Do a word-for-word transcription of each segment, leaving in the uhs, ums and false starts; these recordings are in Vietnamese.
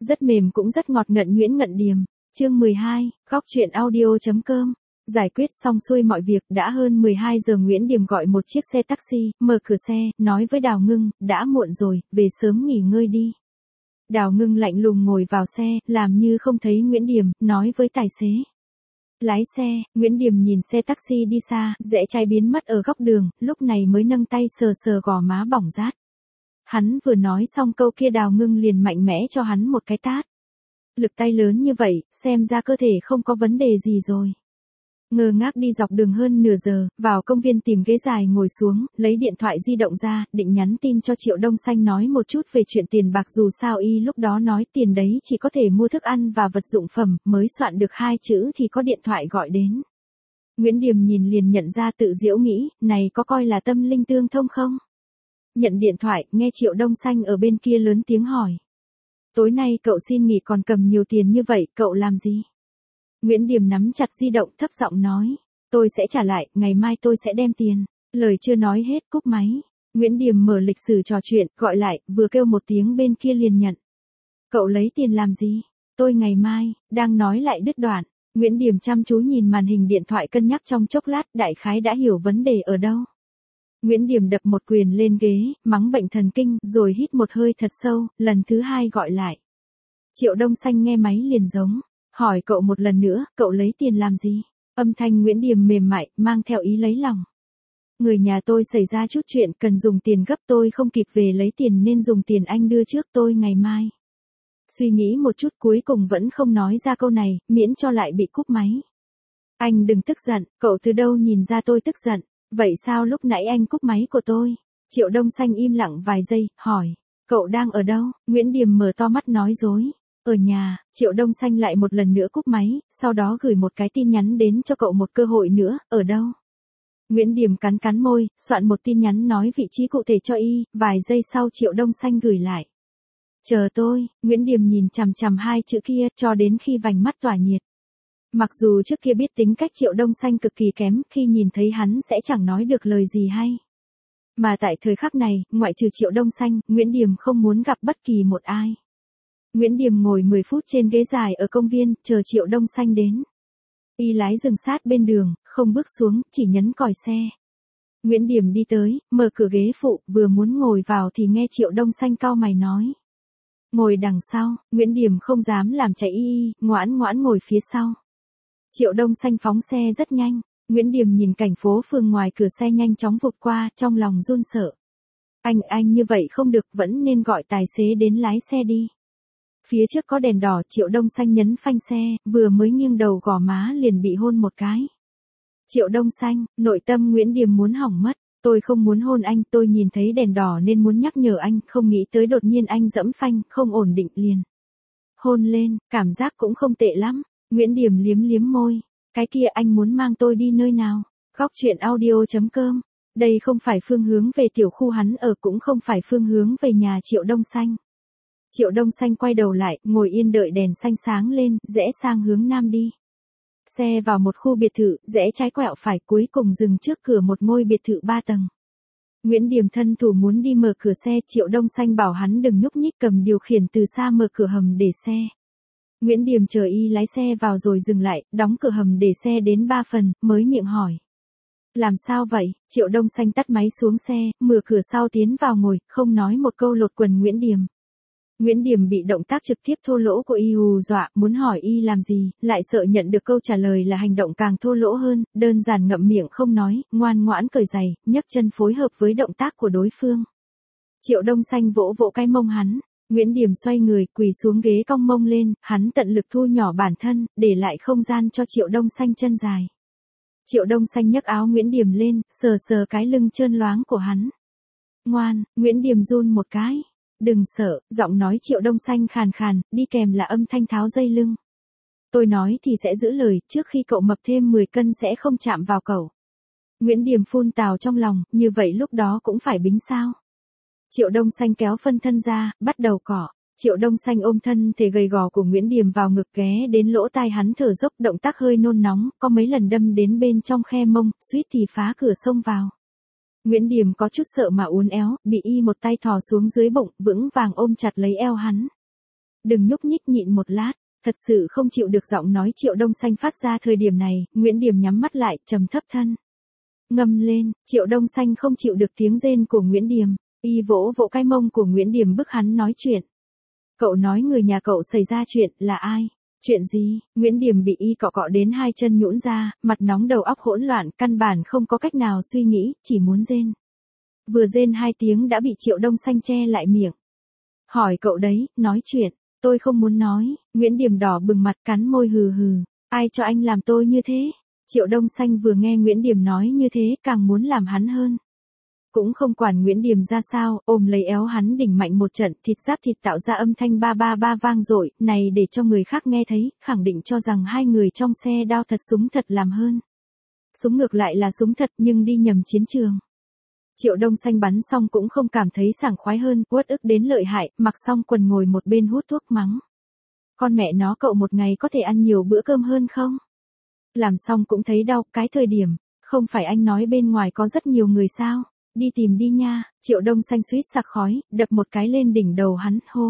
rất mềm cũng rất ngọt ngận Nguyễn Ngận Điềm. Chương mười hai, góc truyện audio.com. Giải quyết xong xuôi mọi việc, đã hơn mười hai giờ Nguyễn Điềm gọi một chiếc xe taxi, mở cửa xe, nói với Đào Ngưng, đã muộn rồi, về sớm nghỉ ngơi đi. Đào Ngưng lạnh lùng ngồi vào xe, làm như không thấy Nguyễn Điềm, nói với tài xế. Lái xe, Nguyễn Điềm nhìn xe taxi đi xa, rẽ trái biến mất ở góc đường, lúc này mới nâng tay sờ sờ gò má bỏng rát. Hắn vừa nói xong câu kia Đào Ngưng liền mạnh mẽ cho hắn một cái tát. Lực tay lớn như vậy, xem ra cơ thể không có vấn đề gì rồi. Ngơ ngác đi dọc đường hơn nửa giờ, vào công viên tìm ghế dài ngồi xuống, lấy điện thoại di động ra, định nhắn tin cho Triệu Đông Xanh nói một chút về chuyện tiền bạc dù sao y lúc đó nói tiền đấy chỉ có thể mua thức ăn và vật dụng phẩm, mới soạn được hai chữ thì có điện thoại gọi đến. Nguyễn Điềm nhìn liền nhận ra tự giễu nghĩ, này có coi là tâm linh tương thông không? Nhận điện thoại, nghe Triệu Đông Xanh ở bên kia lớn tiếng hỏi. Tối nay cậu xin nghỉ còn cầm nhiều tiền như vậy, cậu làm gì? Nguyễn Điềm nắm chặt di động thấp giọng nói. Tôi sẽ trả lại, ngày mai tôi sẽ đem tiền. Lời chưa nói hết cúp máy. Nguyễn Điềm mở lịch sử trò chuyện, gọi lại, vừa kêu một tiếng bên kia liền nhận. Cậu lấy tiền làm gì? Tôi ngày mai, đang nói lại đứt đoạn. Nguyễn Điềm chăm chú nhìn màn hình điện thoại cân nhắc trong chốc lát, đại khái đã hiểu vấn đề ở đâu. Nguyễn Điềm đập một quyền lên ghế, mắng bệnh thần kinh, rồi hít một hơi thật sâu, lần thứ hai gọi lại. Triệu Đông Xanh nghe máy liền giống. Hỏi cậu một lần nữa, cậu lấy tiền làm gì? Âm thanh Nguyễn Điềm mềm mại, mang theo ý lấy lòng. Người nhà tôi xảy ra chút chuyện cần dùng tiền gấp tôi không kịp về lấy tiền nên dùng tiền anh đưa trước tôi ngày mai. Suy nghĩ một chút cuối cùng vẫn không nói ra câu này, miễn cho lại bị cúp máy. Anh đừng tức giận, cậu từ đâu nhìn ra tôi tức giận, vậy sao lúc nãy anh cúp máy của tôi? Triệu Đông Xanh im lặng vài giây, hỏi, cậu đang ở đâu? Nguyễn Điềm mở to mắt nói dối. Ở nhà, Triệu Đông Xanh lại một lần nữa cúp máy, sau đó gửi một cái tin nhắn đến cho cậu một cơ hội nữa, ở đâu? Nguyễn Điềm cắn cắn môi, soạn một tin nhắn nói vị trí cụ thể cho y, vài giây sau Triệu Đông Xanh gửi lại. Chờ tôi, Nguyễn Điềm nhìn chằm chằm hai chữ kia cho đến khi vành mắt tỏa nhiệt. Mặc dù trước kia biết tính cách Triệu Đông Xanh cực kỳ kém, khi nhìn thấy hắn sẽ chẳng nói được lời gì hay. Mà tại thời khắc này, ngoại trừ Triệu Đông Xanh, Nguyễn Điềm không muốn gặp bất kỳ một ai. Nguyễn Điềm ngồi mười phút trên ghế dài ở công viên, chờ Triệu Đông Xanh đến. Y lái dừng sát bên đường, không bước xuống, chỉ nhấn còi xe. Nguyễn Điềm đi tới, mở cửa ghế phụ, vừa muốn ngồi vào thì nghe Triệu Đông Xanh cau mày nói. Ngồi đằng sau, Nguyễn Điềm không dám làm chạy y y, ngoãn ngoãn ngồi phía sau. Triệu Đông Xanh phóng xe rất nhanh, Nguyễn Điềm nhìn cảnh phố phường ngoài cửa xe nhanh chóng vụt qua, trong lòng run sợ. Anh, anh như vậy không được, vẫn nên gọi tài xế đến lái xe đi. Phía trước có đèn đỏ, Triệu Đông Xanh nhấn phanh xe, vừa mới nghiêng đầu gò má liền bị hôn một cái. Triệu Đông Xanh, nội tâm Nguyễn Điềm muốn hỏng mất, tôi không muốn hôn anh, tôi nhìn thấy đèn đỏ nên muốn nhắc nhở anh, không nghĩ tới đột nhiên anh dẫm phanh, không ổn định liền. Hôn lên, cảm giác cũng không tệ lắm, Nguyễn Điềm liếm liếm môi, cái kia anh muốn mang tôi đi nơi nào? Góc truyện audio.com, đây không phải phương hướng về tiểu khu hắn ở cũng không phải phương hướng về nhà Triệu Đông Xanh. Triệu Đông Xanh quay đầu lại, ngồi yên đợi đèn xanh sáng lên, rẽ sang hướng nam đi. Xe vào một khu biệt thự, rẽ trái quẹo phải cuối cùng dừng trước cửa một ngôi biệt thự ba tầng. Nguyễn Điềm thân thủ muốn đi mở cửa xe, Triệu Đông Xanh bảo hắn đừng nhúc nhích cầm điều khiển từ xa mở cửa hầm để xe. Nguyễn Điềm chờ y lái xe vào rồi dừng lại, đóng cửa hầm để xe đến ba phần, mới miệng hỏi. Làm sao vậy? Triệu Đông Xanh tắt máy xuống xe, mở cửa sau tiến vào ngồi, không nói một câu lột quần Nguyễn Điềm. Nguyễn Điềm bị động tác trực tiếp thô lỗ của y hù dọa, muốn hỏi y làm gì, lại sợ nhận được câu trả lời là hành động càng thô lỗ hơn, đơn giản ngậm miệng không nói, ngoan ngoãn cởi giày, nhấc chân phối hợp với động tác của đối phương. Triệu Đông Xanh vỗ vỗ cái mông hắn, Nguyễn Điềm xoay người, quỳ xuống ghế cong mông lên, hắn tận lực thu nhỏ bản thân, để lại không gian cho Triệu Đông Xanh chân dài. Triệu Đông Xanh nhấc áo Nguyễn Điềm lên, sờ sờ cái lưng trơn loáng của hắn. Ngoan, Nguyễn Điềm run một cái. Đừng sợ, giọng nói Triệu Đông Xanh khàn khàn, đi kèm là âm thanh tháo dây lưng. Tôi nói thì sẽ giữ lời, trước khi cậu mập thêm mười cân sẽ không chạm vào cậu. Nguyễn Điềm phun tào trong lòng, như vậy lúc đó cũng phải bính sao. Triệu Đông Xanh kéo phân thân ra, bắt đầu cỏ. Triệu Đông Xanh ôm thân thể gầy gò của Nguyễn Điềm vào ngực ghé đến lỗ tai hắn thở dốc, động tác hơi nôn nóng, có mấy lần đâm đến bên trong khe mông, suýt thì phá cửa xông vào. Nguyễn Điềm có chút sợ mà uốn éo, bị y một tay thò xuống dưới bụng, vững vàng ôm chặt lấy eo hắn. Đừng nhúc nhích nhịn một lát. Thật sự không chịu được giọng nói Triệu Đông Xanh phát ra thời điểm này, Nguyễn Điểm nhắm mắt lại, trầm thấp thân. Ngâm lên, Triệu Đông Xanh không chịu được tiếng rên của Nguyễn Điểm. Y vỗ vỗ cái mông của Nguyễn Điểm bức hắn nói chuyện. Cậu nói người nhà cậu xảy ra chuyện, là ai? Chuyện gì? Nguyễn Điểm bị y cọ cọ đến hai chân nhũn ra, mặt nóng đầu óc hỗn loạn, căn bản không có cách nào suy nghĩ, chỉ muốn rên. Vừa rên hai tiếng đã bị Triệu Đông Xanh che lại miệng. Hỏi cậu đấy, nói chuyện. Tôi không muốn nói. Nguyễn Điểm đỏ bừng mặt cắn môi hừ hừ. Ai cho anh làm tôi như thế? Triệu Đông Xanh vừa nghe Nguyễn Điểm nói như thế càng muốn làm hắn hơn. Cũng không quản Nguyễn Điểm ra sao, ôm lấy éo hắn đỉnh mạnh một trận, thịt giáp thịt tạo ra âm thanh ba ba ba vang dội, này để cho người khác nghe thấy, khẳng định cho rằng hai người trong xe đao thật súng thật làm hơn. Súng ngược lại là súng thật nhưng đi nhầm chiến trường. Triệu Đông Xanh bắn xong cũng không cảm thấy sảng khoái hơn, uất ức đến lợi hại, mặc xong quần ngồi một bên hút thuốc mắng. Con mẹ nó cậu một ngày có thể ăn nhiều bữa cơm hơn không? Làm xong cũng thấy đau, cái thời điểm, không phải anh nói bên ngoài có rất nhiều người sao? Đi tìm đi nha. Triệu Đông Xanh suýt sặc khói, đập một cái lên đỉnh đầu hắn, hô.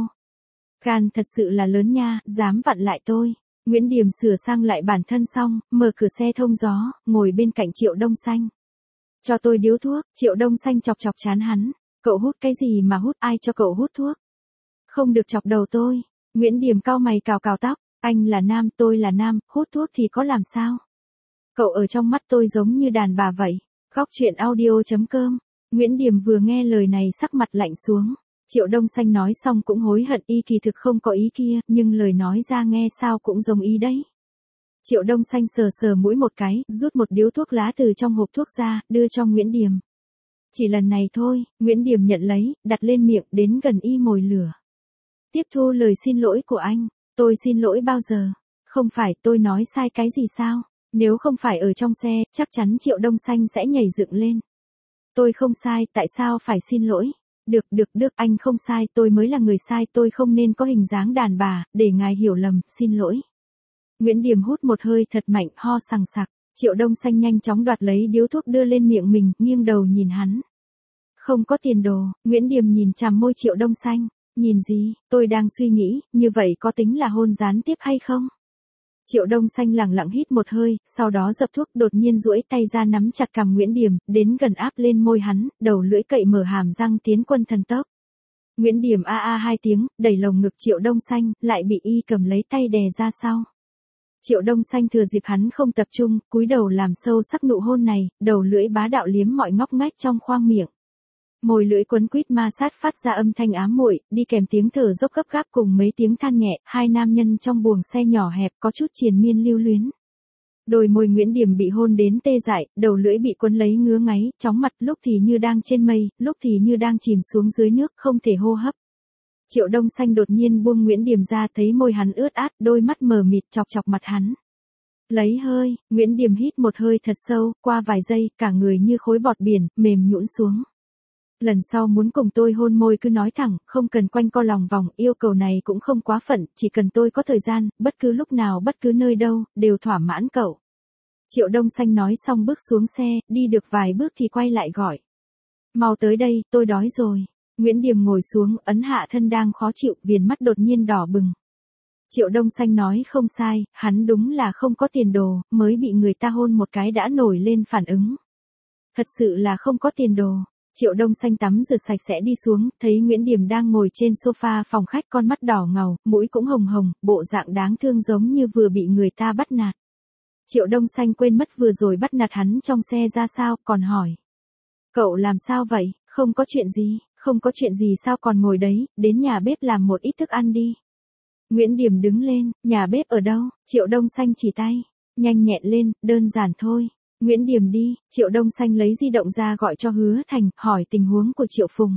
Gan thật sự là lớn nha, dám vặn lại tôi. Nguyễn Điểm sửa sang lại bản thân xong, mở cửa xe thông gió, ngồi bên cạnh Triệu Đông Xanh. Cho tôi điếu thuốc. Triệu Đông Xanh chọc chọc trán hắn. Cậu hút cái gì mà hút, ai cho cậu hút thuốc? Không được chọc đầu tôi. Nguyễn Điểm cau mày cào cào tóc. Anh là nam, tôi là nam, hút thuốc thì có làm sao? Cậu ở trong mắt tôi giống như đàn bà vậy. Góc truyện audio chấm com. Nguyễn Điểm vừa nghe lời này sắc mặt lạnh xuống. Triệu Đông Xanh nói xong cũng hối hận, y kỳ thực không có ý kia, nhưng lời nói ra nghe sao cũng giống ý đấy. Triệu Đông Xanh sờ sờ mũi một cái, rút một điếu thuốc lá từ trong hộp thuốc ra, đưa cho Nguyễn Điểm. Chỉ lần này thôi. Nguyễn Điểm nhận lấy, đặt lên miệng, đến gần y mồi lửa. Tiếp thu lời xin lỗi của anh. Tôi xin lỗi bao giờ? Không phải tôi nói sai cái gì sao? Nếu không phải ở trong xe, chắc chắn Triệu Đông Xanh sẽ nhảy dựng lên. Tôi không sai, tại sao phải xin lỗi? Được, được, được, anh không sai, tôi mới là người sai, tôi không nên có hình dáng đàn bà, để ngài hiểu lầm, xin lỗi. Nguyễn Điểm hút một hơi thật mạnh, ho sằng sặc. Triệu Đông Xanh nhanh chóng đoạt lấy điếu thuốc đưa lên miệng mình, nghiêng đầu nhìn hắn. Không có tiền đồ. Nguyễn Điểm nhìn chằm môi Triệu Đông Xanh. Nhìn gì? Tôi đang suy nghĩ, như vậy có tính là hôn gián tiếp hay không? Triệu Đông Xanh lẳng lặng hít một hơi, sau đó dập thuốc, đột nhiên duỗi tay ra nắm chặt cằm Nguyễn Điểm, đến gần áp lên môi hắn, đầu lưỡi cậy mở hàm răng tiến quân thần tốc. Nguyễn Điểm a a hai tiếng, đẩy lồng ngực Triệu Đông Xanh, lại bị y cầm lấy tay đè ra sau. Triệu Đông Xanh thừa dịp hắn không tập trung, cúi đầu làm sâu sắc nụ hôn này, đầu lưỡi bá đạo liếm mọi ngóc ngách trong khoang miệng. Môi lưỡi quấn quýt ma sát phát ra âm thanh ám muội, đi kèm tiếng thở dốc gấp gáp cùng mấy tiếng than nhẹ, hai nam nhân trong buồng xe nhỏ hẹp có chút triền miên lưu luyến. Đôi môi Nguyễn Điểm bị hôn đến tê dại, đầu lưỡi bị quấn lấy ngứa ngáy, chóng mặt, lúc thì như đang trên mây, lúc thì như đang chìm xuống dưới nước, không thể hô hấp. Triệu Đông Xanh đột nhiên buông Nguyễn Điểm ra, thấy môi hắn ướt át, đôi mắt mờ mịt chọc chọc mặt hắn. Lấy hơi. Nguyễn Điểm hít một hơi thật sâu, qua vài giây, cả người như khối bọt biển, mềm nhũn xuống. Lần sau muốn cùng tôi hôn môi cứ nói thẳng, không cần quanh co lòng vòng, yêu cầu này cũng không quá phận, chỉ cần tôi có thời gian, bất cứ lúc nào bất cứ nơi đâu, đều thỏa mãn cậu. Triệu Đông Xanh nói xong bước xuống xe, đi được vài bước thì quay lại gọi. Mau tới đây, tôi đói rồi. Nguyễn Điểm ngồi xuống, ấn hạ thân đang khó chịu, viền mắt đột nhiên đỏ bừng. Triệu Đông Xanh nói không sai, hắn đúng là không có tiền đồ, mới bị người ta hôn một cái đã nổi lên phản ứng. Thật sự là không có tiền đồ. Triệu Đông Xanh tắm rửa sạch sẽ đi xuống, thấy Nguyễn Điểm đang ngồi trên sofa phòng khách, con mắt đỏ ngầu, mũi cũng hồng hồng, bộ dạng đáng thương giống như vừa bị người ta bắt nạt. Triệu Đông Xanh quên mất vừa rồi bắt nạt hắn trong xe ra sao, còn hỏi. Cậu làm sao vậy? Không có chuyện gì, không có chuyện gì sao còn ngồi đấy, đến nhà bếp làm một ít thức ăn đi. Nguyễn Điểm đứng lên, nhà bếp ở đâu? Triệu Đông Xanh chỉ tay. Nhanh nhẹn lên, đơn giản thôi. Nguyễn Điểm đi. Triệu Đông Xanh lấy di động ra gọi cho Hứa Thành, hỏi tình huống của Triệu Phùng.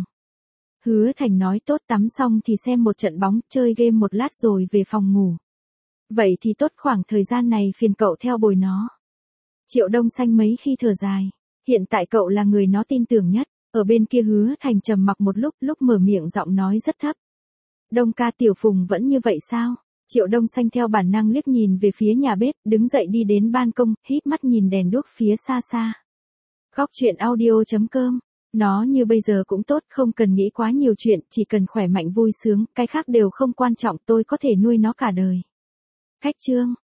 Hứa Thành nói tốt, tắm xong thì xem một trận bóng, chơi game một lát rồi về phòng ngủ. Vậy thì tốt, khoảng thời gian này phiền cậu theo bồi nó. Triệu Đông Xanh mấy khi thở dài. Hiện tại cậu là người nó tin tưởng nhất. Ở bên kia Hứa Thành trầm mặc một lúc, lúc mở miệng giọng nói rất thấp. Đông ca, Tiểu Phùng vẫn như vậy sao? Triệu Đông Xanh theo bản năng liếc nhìn về phía nhà bếp, đứng dậy đi đến ban công, híp mắt nhìn đèn đuốc phía xa xa. Góc truyện audio chấm com Nó như bây giờ cũng tốt, không cần nghĩ quá nhiều chuyện, chỉ cần khỏe mạnh vui sướng, cái khác đều không quan trọng, tôi có thể nuôi nó cả đời. Khách Trương,